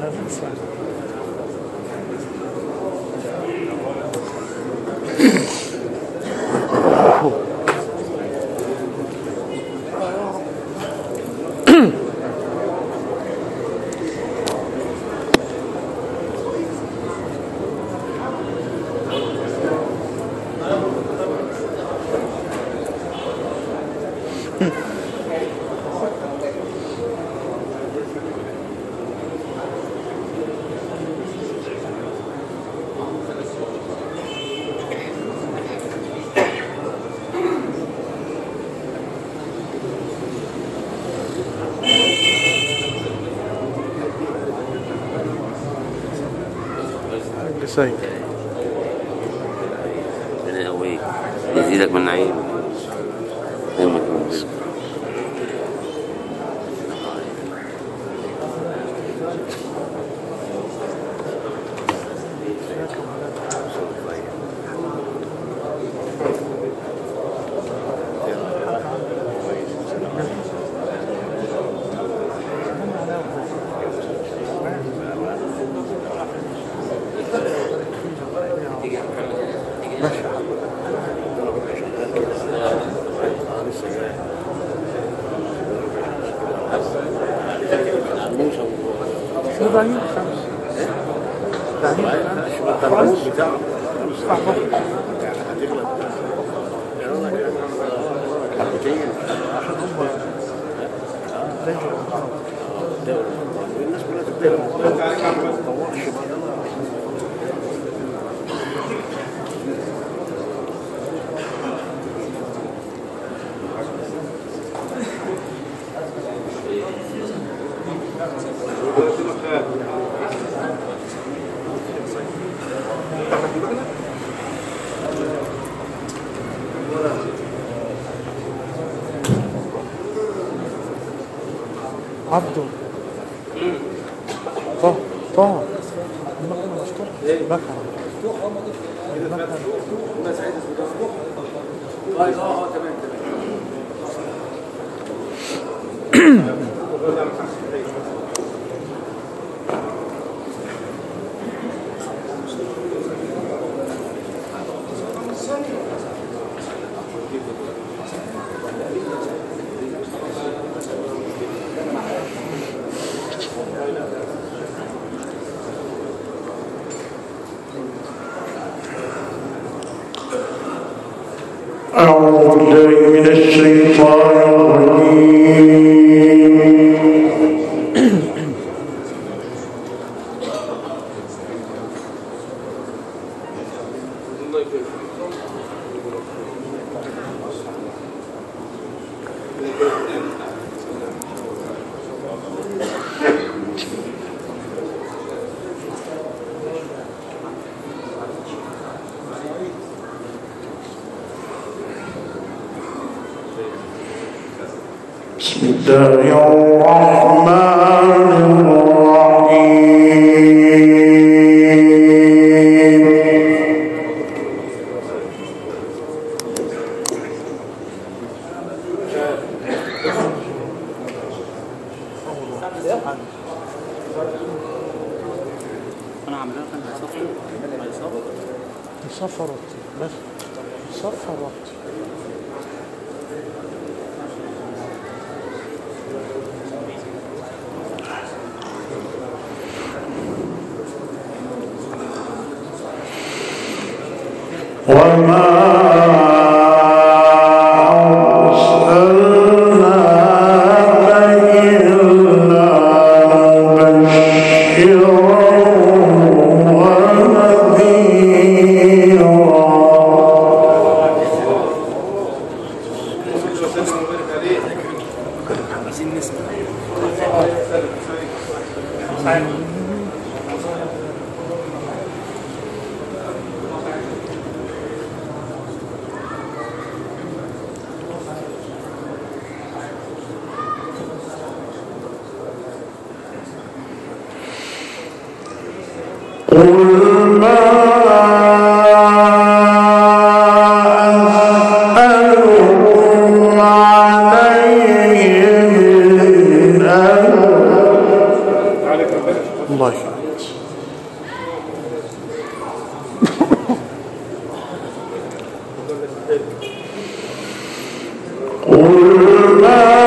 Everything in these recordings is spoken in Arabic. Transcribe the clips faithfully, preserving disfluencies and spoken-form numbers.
سيد ربنا يقويك يزيدك من نعيم دايما. عبده طه طه المكنة مفتوحة المكنة اه اه تمام تمام. أعوذ بالله من الشيطان الرجيم. بسم الله الرحمن الرحيم. انا عاملها كان هيصفر يصفر وقتي بس يصفر وقتي. وما قل ما أسألكم عليه من أجر الله يخليك. قل ما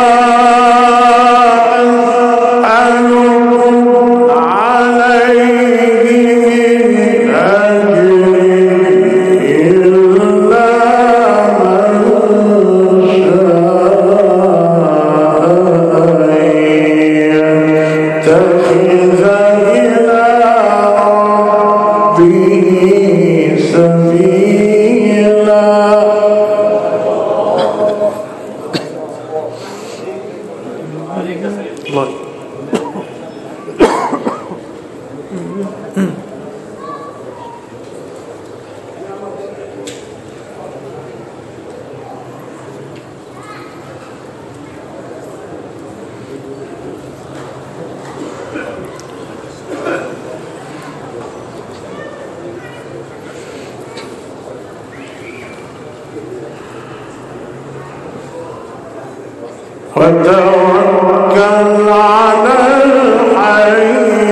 وتوكل على الحي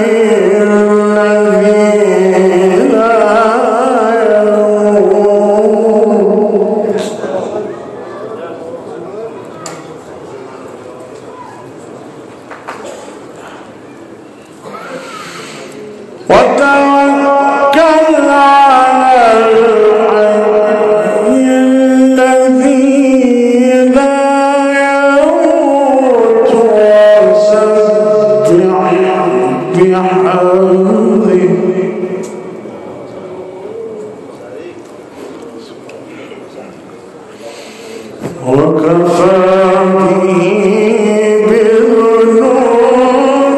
الذي لا يموت وتوكل على الحي الذي بحمده وكفى به بذنوب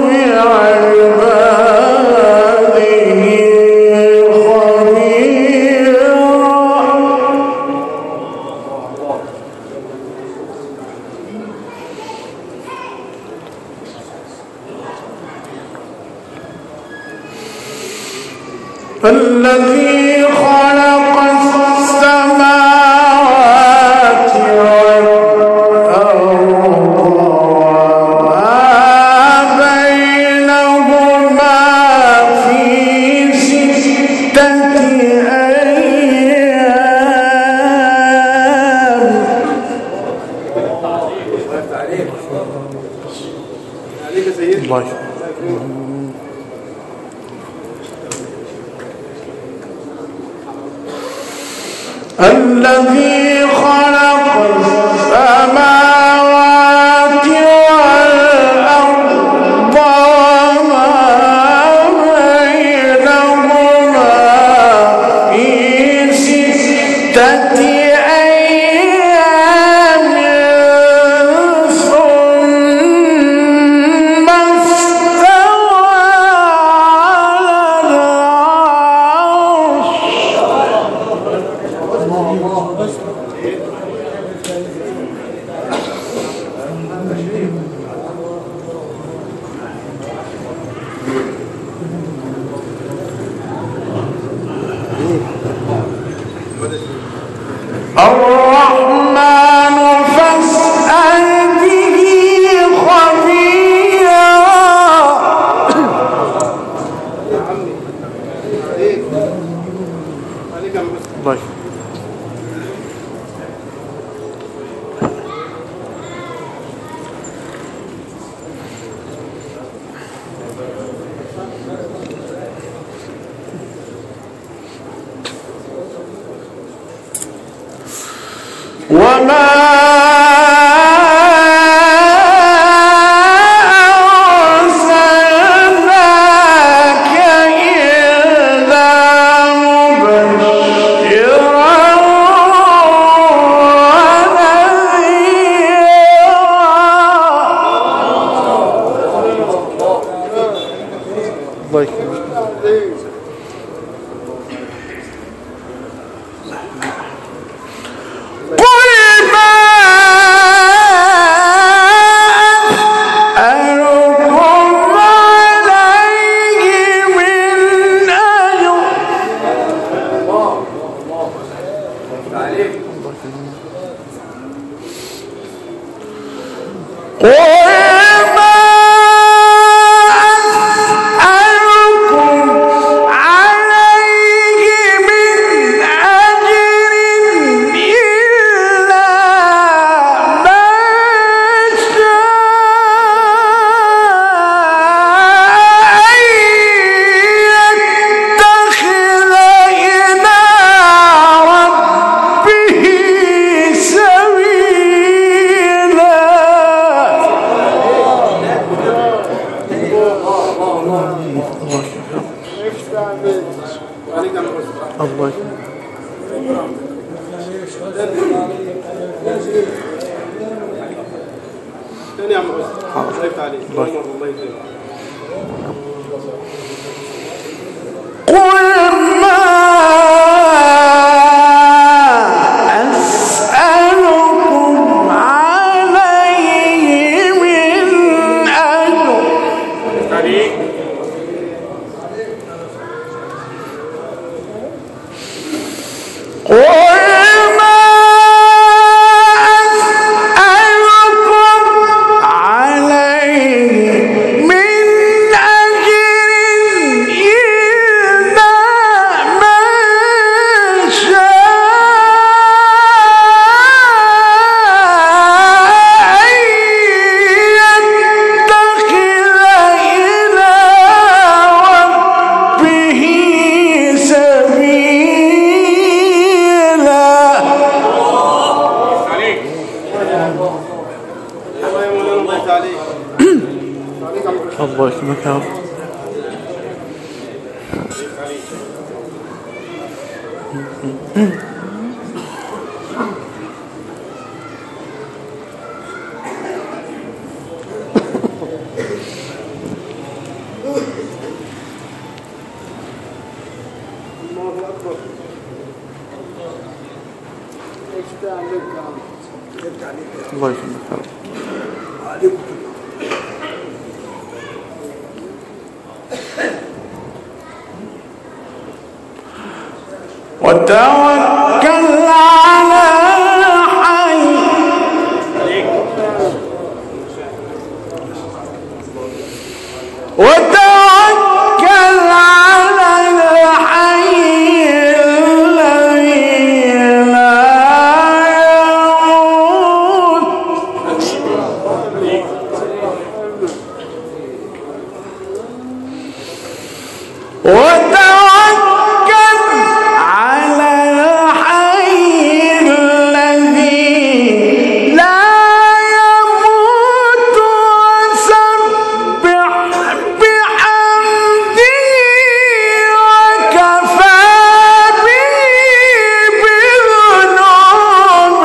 عباده خبيرا. الذي خلق السماوات والأرض وما بينهما في ستة أيام. الله الذي خلق السماوات والأرض وما بينهما في ستة أيام ثم استوى على الرحمن فاسأل به خبيرا. الله وما أرسلناك إلا مبشرا ونذيرا. وما الله ثاني يا عم حسن الله يفتح عليك الله يكرمك قل ما أسألكم عليه من أجر قل الله يكرمك يا رب. الله يكرمك يا رب. وتوكل على الحي وتوكل على الحي الذي لا يموت وتوكل على الحي الذي لا يموت وسبح بحمده وكفى به بذنوب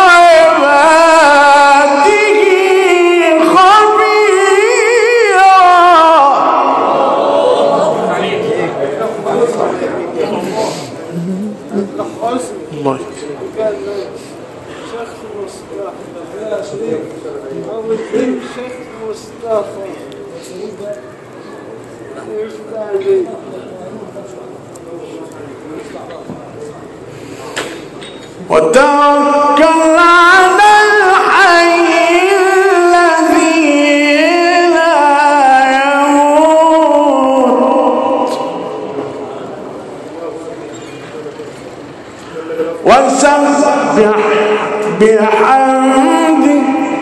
عباده خبيرا. الله شيخ مصطفى أول شيخ مصطفى وتوكل على الحي الذي لا يموت وسبح بحمده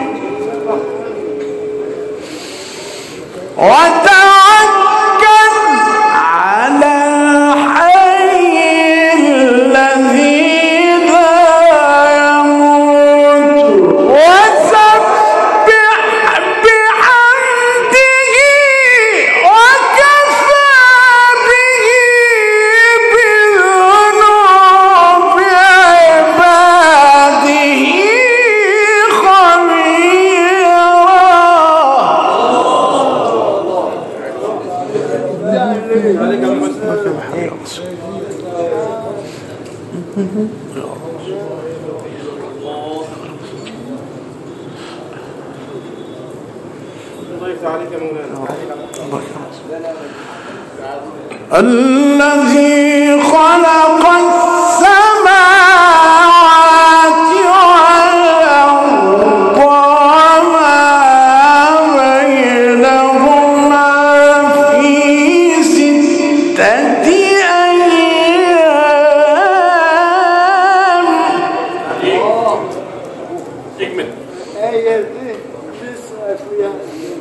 وتوكل على الحي الذي لا يموت وسبح بحمده وكفى به بذنوب عباده الذي خلق السماوات والأرض وما بينهما في ستة أيام. آية دي تسعة فيها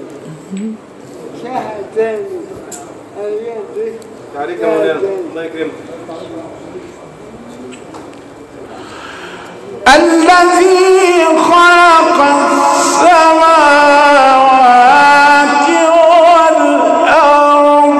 شهدان. آية دي عليك يا مولانا الله يكرمك. الذي خلق السماوات والأرض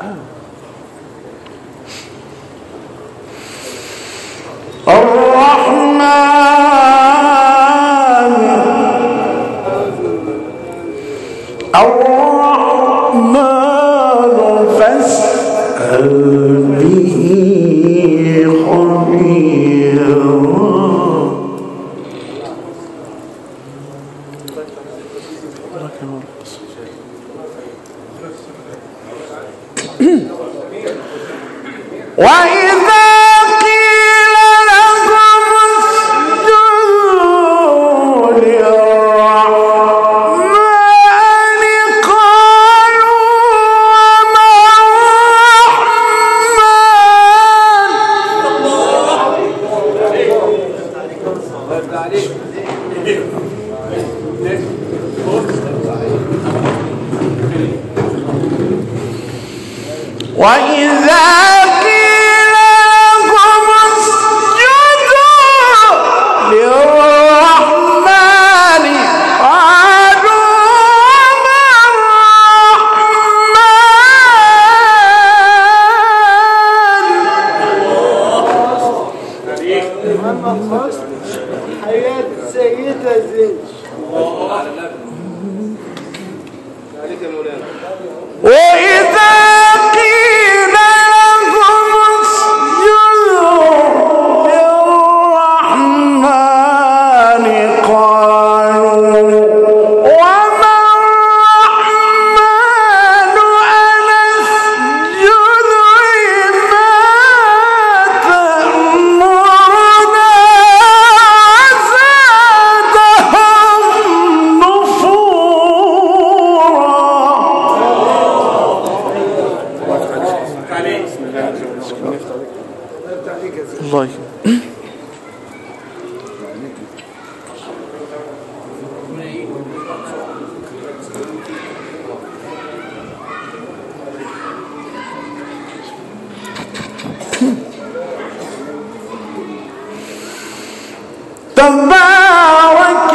تبارك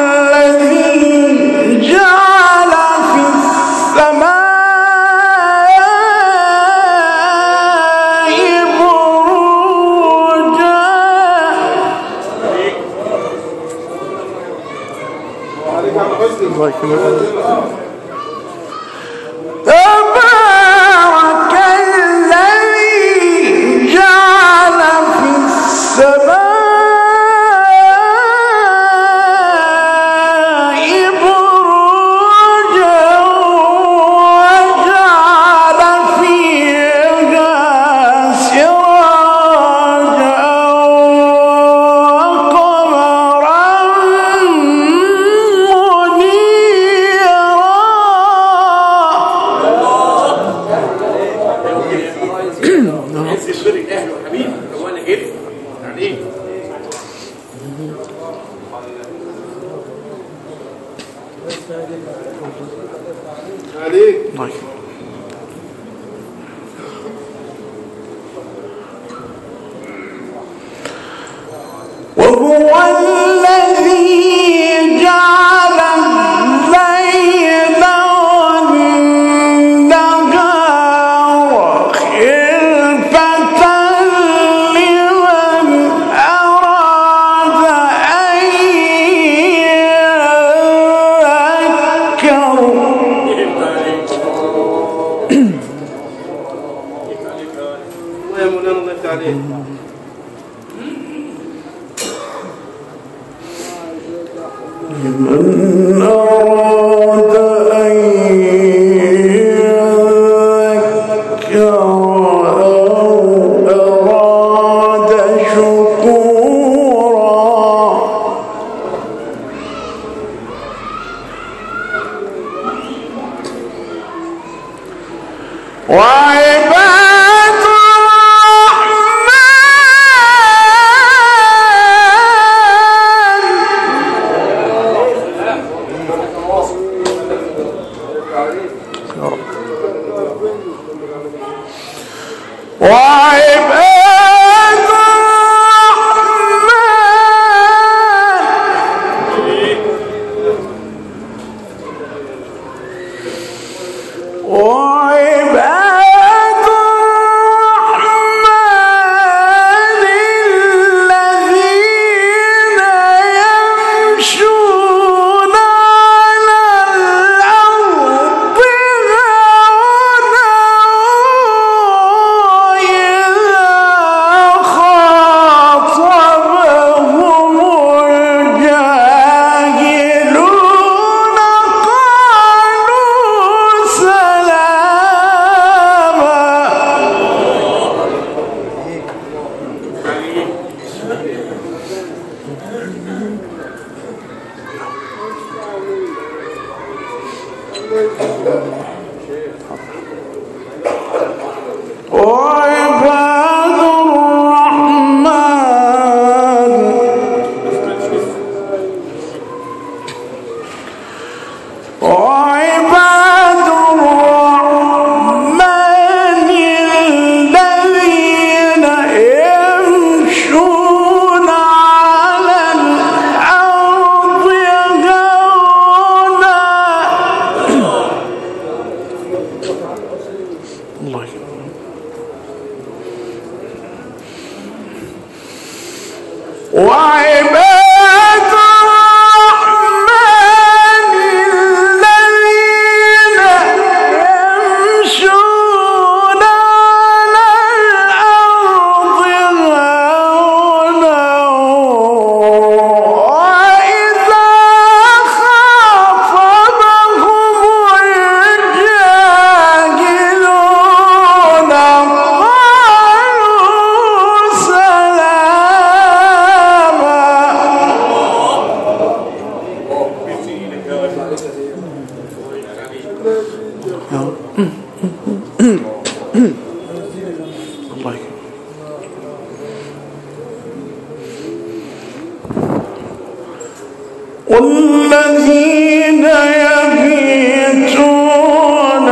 الذي جعل في السماء بروجا تبارك الذي جعل في السماء وهو الذي جعل الليل والنهار خلفة لمن أراد أن يذكر لمن أراد أن يذكر أو أراد شكورا وعباد وعباد الرحمن وعباد والذين يبيتون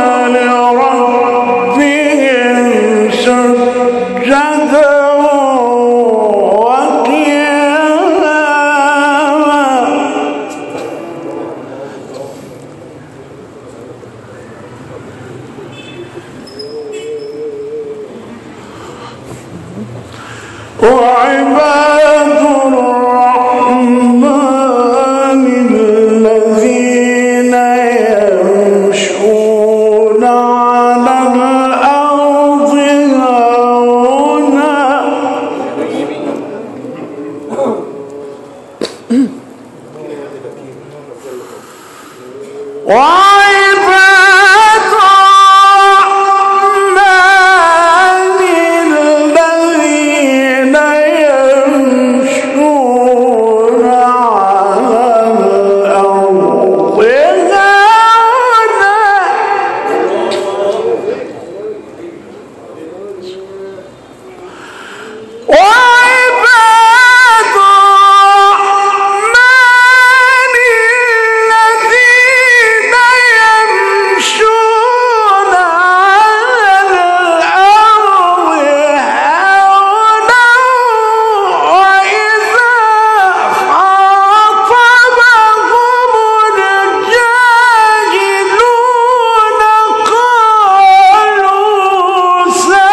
لربهم سجدا وقياما وعباد الرحمن الذين يمشون على الأرض هونا وعباد الرحمن الذين يمشون على الأرض هونا وعباد الرحمن الذين يمشون على الأرض هونا وإذا خاطبهم الجاهلون قالوا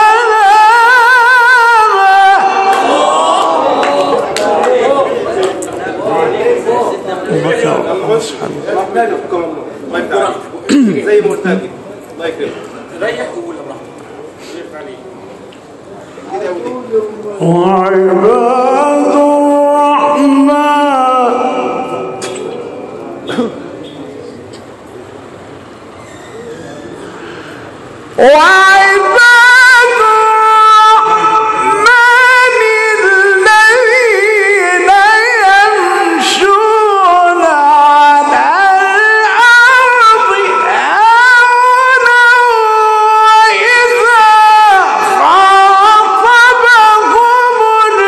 زي ما قلت لك الله يكرمك ريح وقول براحتك. وعباد الرحمن وعباد الرحمن الذين يمشون على الأرض هونا وإذا خاطبهم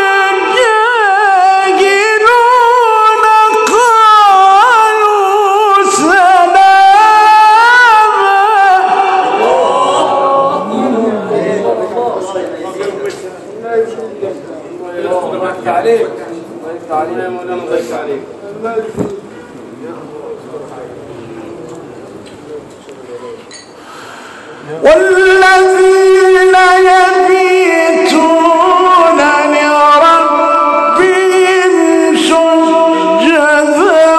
الجاهلون قالوا سلاما عليك تعليم يا مولانا الله يفتح عليك. والذين يبيتون لربهم سجدا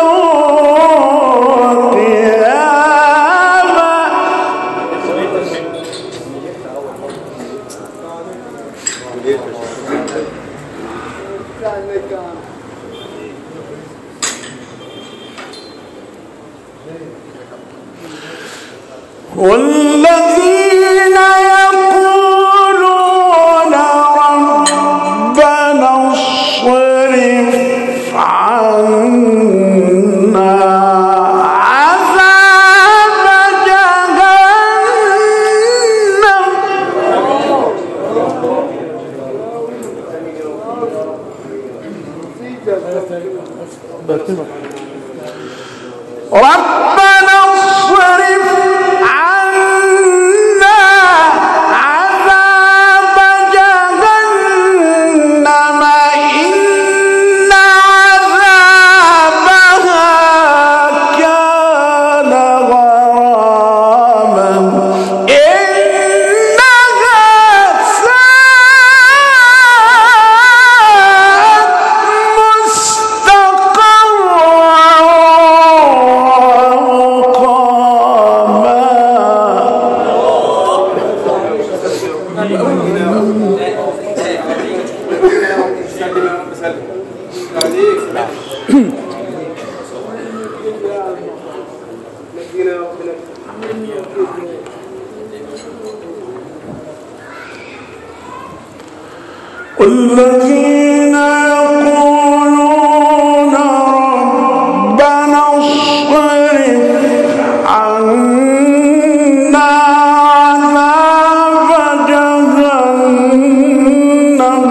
وقياما والذين يقولون ربنا اصرف عنا عذاب جهنم ربنا اصرف عنا والذين يقولون ربنا اصرف عنا عذاب جهنم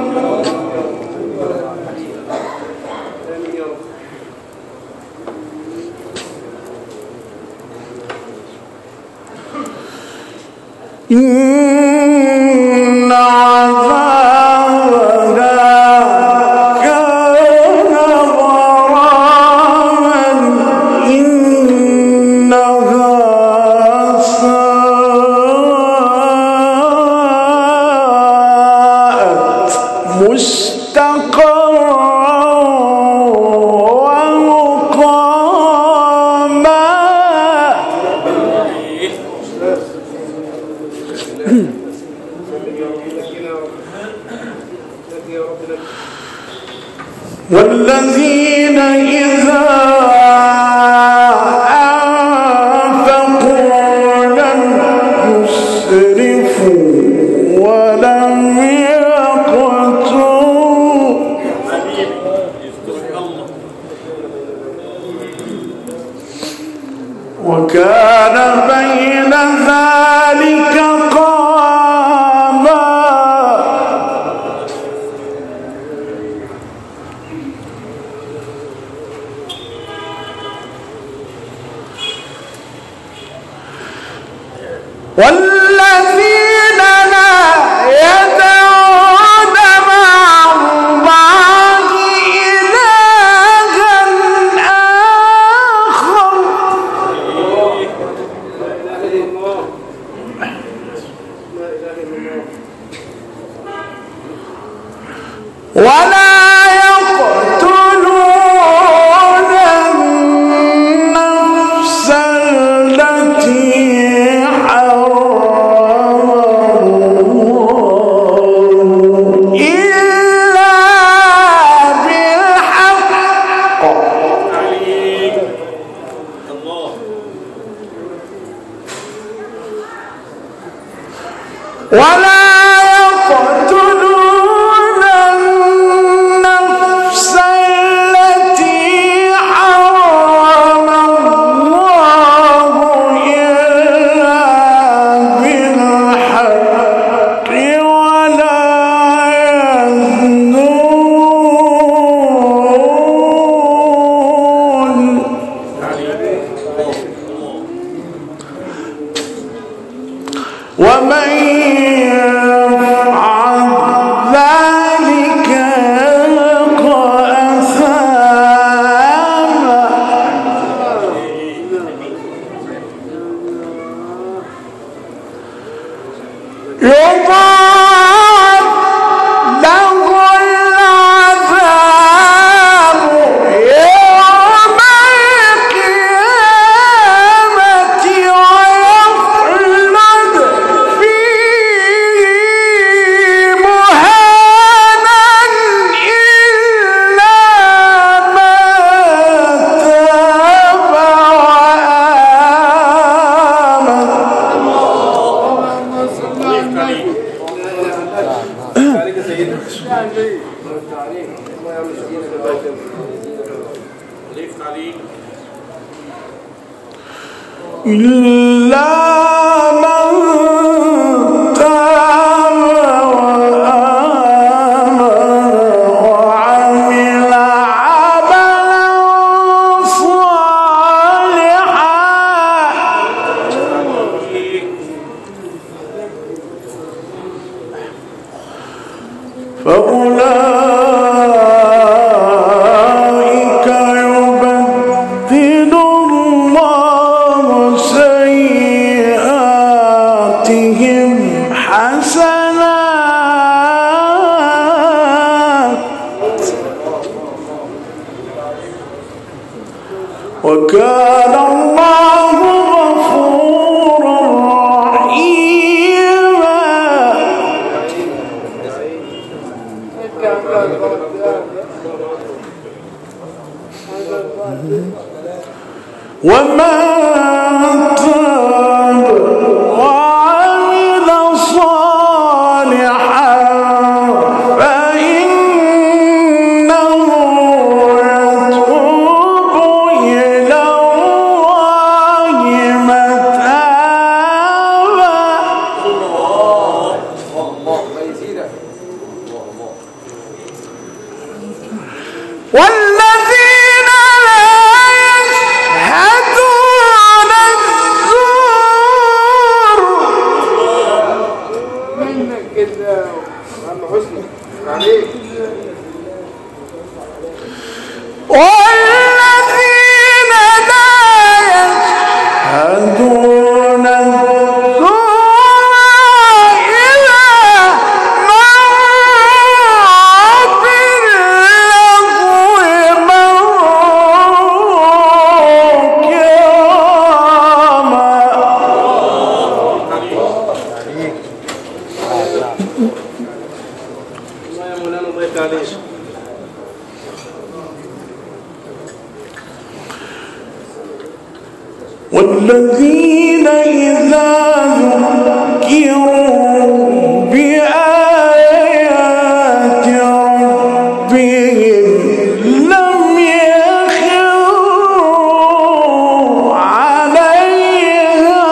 إن عذابها كان غراما إنها ساءت مستقرا ومقاما والذين إذا أنفقوا لم يسرفوا ولم يقتروا وكان بين ذلك قواما والذين لا يدعون مع الله إلها آخر ولا يقتلون النفس التي حرم الله إلا بالحق ولا يقتلون النفس التي حرم الله إلا بالحق ولا يزنون ومن يفعل ذلك يلقى أثاما يضاعف له العذاب يوم القيامة ويخلد فيه مهانا إلا من تاب وآمن. عليك سيدنا ليف عليك إلا من تاب وآمن وعمل عملا صالحا فأولئك يبدل الله سيئاتهم حسنات وكان الله غفورا رحيما. ومن تاب وعمل صالحا فإنه والذين لا يشهدون الزور منك كده عم حسني عليك والذين لا يشهدون الزور إذا مروا باللغو مروا كراما. الله يا مولانا الله يفتح عليك. والذين إذا ذكروا بآيات ربهم لم يخروا عليها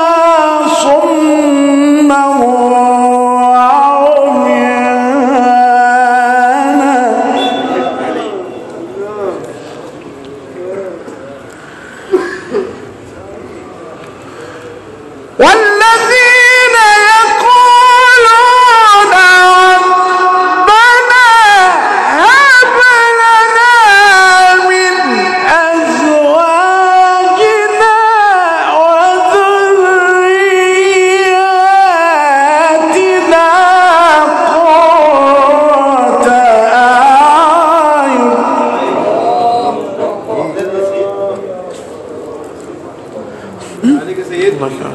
صما وعميانا. والذين يقولون ربنا هب لنا من أزواجنا وذرياتنا قرة أعين. عليك يا سيدي.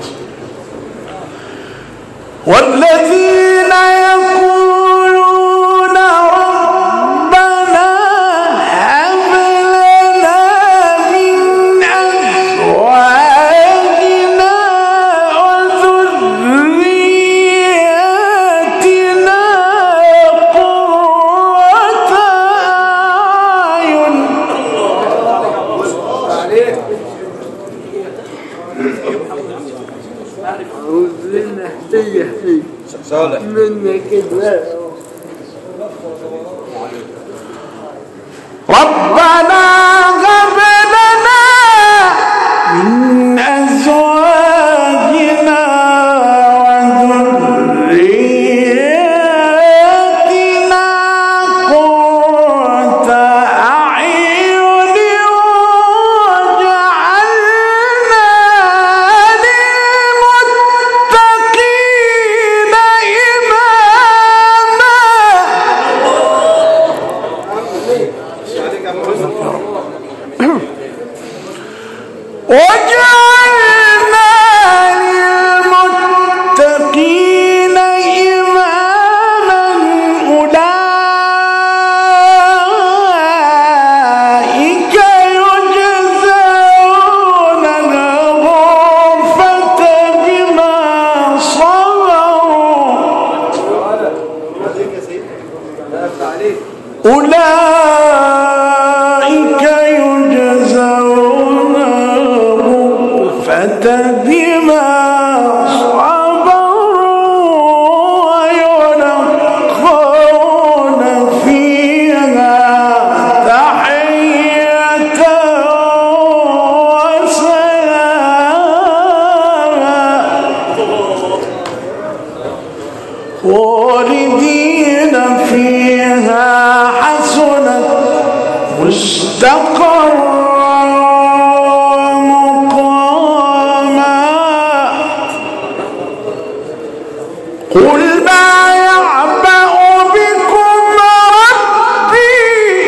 والذين يقولون ربنا هب لنا من أزواجنا وذرياتنا قرة أعين. عليك أعوذ لنا هدية صالح منك كده. ربنا هب لنا من أزواجنا وذرياتنا قرة أعين واجعلنا للمتقين إماما. عليك يا عم حسني. وجعلنا للمتقين إماما. أولئك يجزون الغرفة بما صبروا. عليك يا سيدي. الله يفتح عليك. أولئك يجزون الغرفة بما صبروا ويلقون فيها تحية وسلاما خالدين فيها حسنة مستقرا مقاما. قل ما يعبأ بكم ربي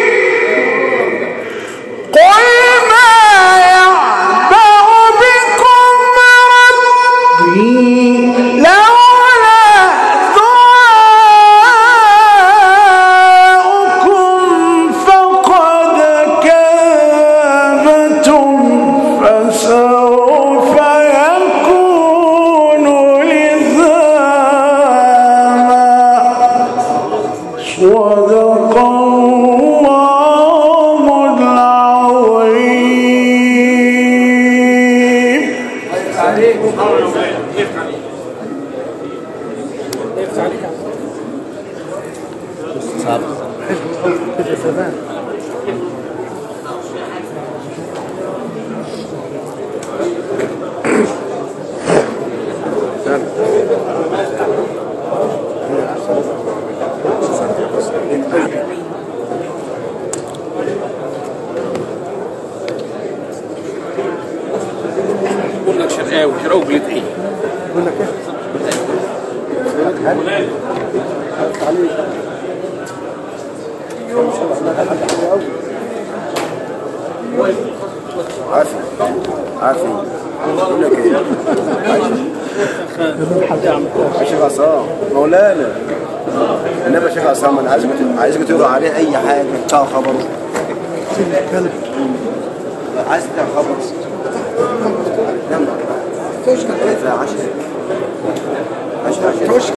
قل ما يعبأ بكم ربي لولا دعاؤكم فقد كذبتم فسوف يكون لزاما. صدق الله العظيم. عليك. صعب. عافية عافية بقول لك ايه يا شيخ عصام مولانا النبي يا شيخ عصام انا عايزك عايزك تقرا عليه اي حاجه بتاع خبره عايز بتاع خبر يلا عشرة عشرة عشرة